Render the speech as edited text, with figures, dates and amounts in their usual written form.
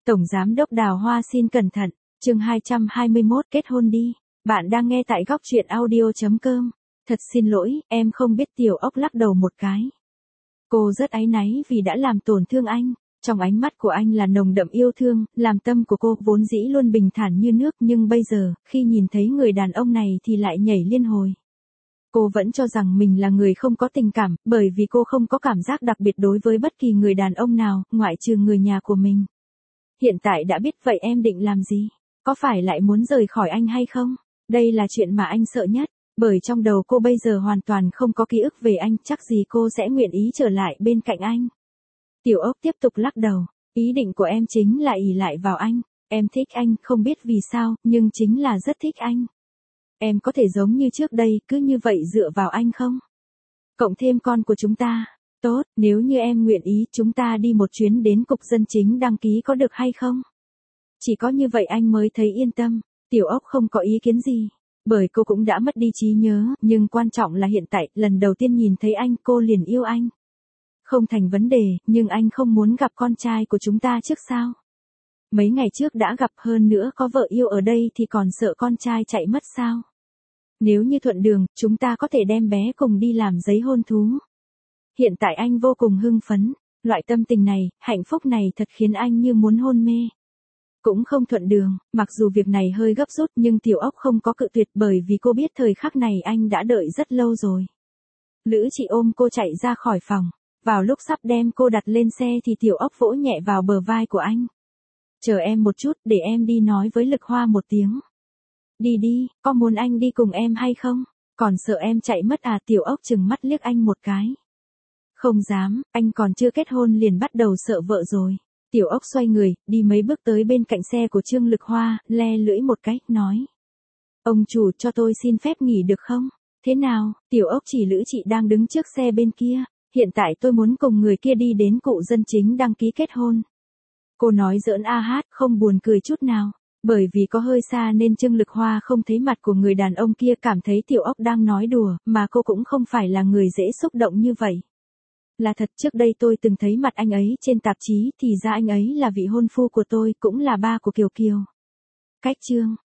Tổng Giám đốc Đào Hoa xin cẩn thận, chương 221 kết hôn đi. Bạn đang nghe tại góc truyện audio.com. Thật xin lỗi, em không biết. Tiểu Ốc lắc đầu một cái. Cô rất áy náy vì đã làm tổn thương anh. Trong ánh mắt của anh là nồng đậm yêu thương, làm tâm của cô vốn dĩ luôn bình thản như nước, nhưng bây giờ, khi nhìn thấy người đàn ông này thì lại nhảy liên hồi. Cô vẫn cho rằng mình là người không có tình cảm, bởi vì cô không có cảm giác đặc biệt đối với bất kỳ người đàn ông nào, ngoại trừ người nhà của mình. Hiện tại đã biết vậy em định làm gì? Có phải lại muốn rời khỏi anh hay không? Đây là chuyện mà anh sợ nhất, bởi trong đầu cô bây giờ hoàn toàn không có ký ức về anh, chắc gì cô sẽ nguyện ý trở lại bên cạnh anh. Tiểu Ốc tiếp tục lắc đầu, ý định của em chính là ỷ lại vào anh, em thích anh, không biết vì sao, nhưng chính là rất thích anh. Em có thể giống như trước đây, cứ như vậy dựa vào anh không? Cộng thêm con của chúng ta. Tốt, nếu như em nguyện ý, chúng ta đi một chuyến đến cục dân chính đăng ký có được hay không? Chỉ có như vậy anh mới thấy yên tâm. Tiểu Ốc không có ý kiến gì, bởi cô cũng đã mất đi trí nhớ, nhưng quan trọng là hiện tại, lần đầu tiên nhìn thấy anh, cô liền yêu anh. Không thành vấn đề, nhưng anh không muốn gặp con trai của chúng ta trước sao? Mấy ngày trước đã gặp, hơn nữa có vợ yêu ở đây thì còn sợ con trai chạy mất sao? Nếu như thuận đường, chúng ta có thể đem bé cùng đi làm giấy hôn thú. Hiện tại anh vô cùng hưng phấn, loại tâm tình này, hạnh phúc này thật khiến anh như muốn hôn mê. Cũng không thuận đường, mặc dù việc này hơi gấp rút nhưng Tiểu Ốc không có cự tuyệt, bởi vì cô biết thời khắc này anh đã đợi rất lâu rồi. Lữ Chị ôm cô chạy ra khỏi phòng, vào lúc sắp đem cô đặt lên xe thì Tiểu Ốc vỗ nhẹ vào bờ vai của anh. Chờ em một chút, để em đi nói với Lực Hoa một tiếng. Đi đi, có muốn anh đi cùng em hay không? Còn sợ em chạy mất à? Tiểu Ốc trừng mắt liếc anh một cái. Không dám, anh còn chưa kết hôn liền bắt đầu sợ vợ rồi. Tiểu Ốc xoay người, đi mấy bước tới bên cạnh xe của Trương Lực Hoa, le lưỡi một cái, nói. Ông chủ, cho tôi xin phép nghỉ được không? Thế nào? Tiểu Ốc chỉ Lữ Chị đang đứng trước xe bên kia. Hiện tại tôi muốn cùng người kia đi đến cụ dân chính đăng ký kết hôn. Cô nói giỡn a hát, không buồn cười chút nào. Bởi vì có hơi xa nên Trương Lực Hoa không thấy mặt của người đàn ông kia, cảm thấy Tiểu Ốc đang nói đùa, mà cô cũng không phải là người dễ xúc động như vậy. Là thật, trước đây tôi từng thấy mặt anh ấy trên tạp chí, thì ra anh ấy là vị hôn phu của tôi, cũng là ba của Kiều Kiều. Cách Trương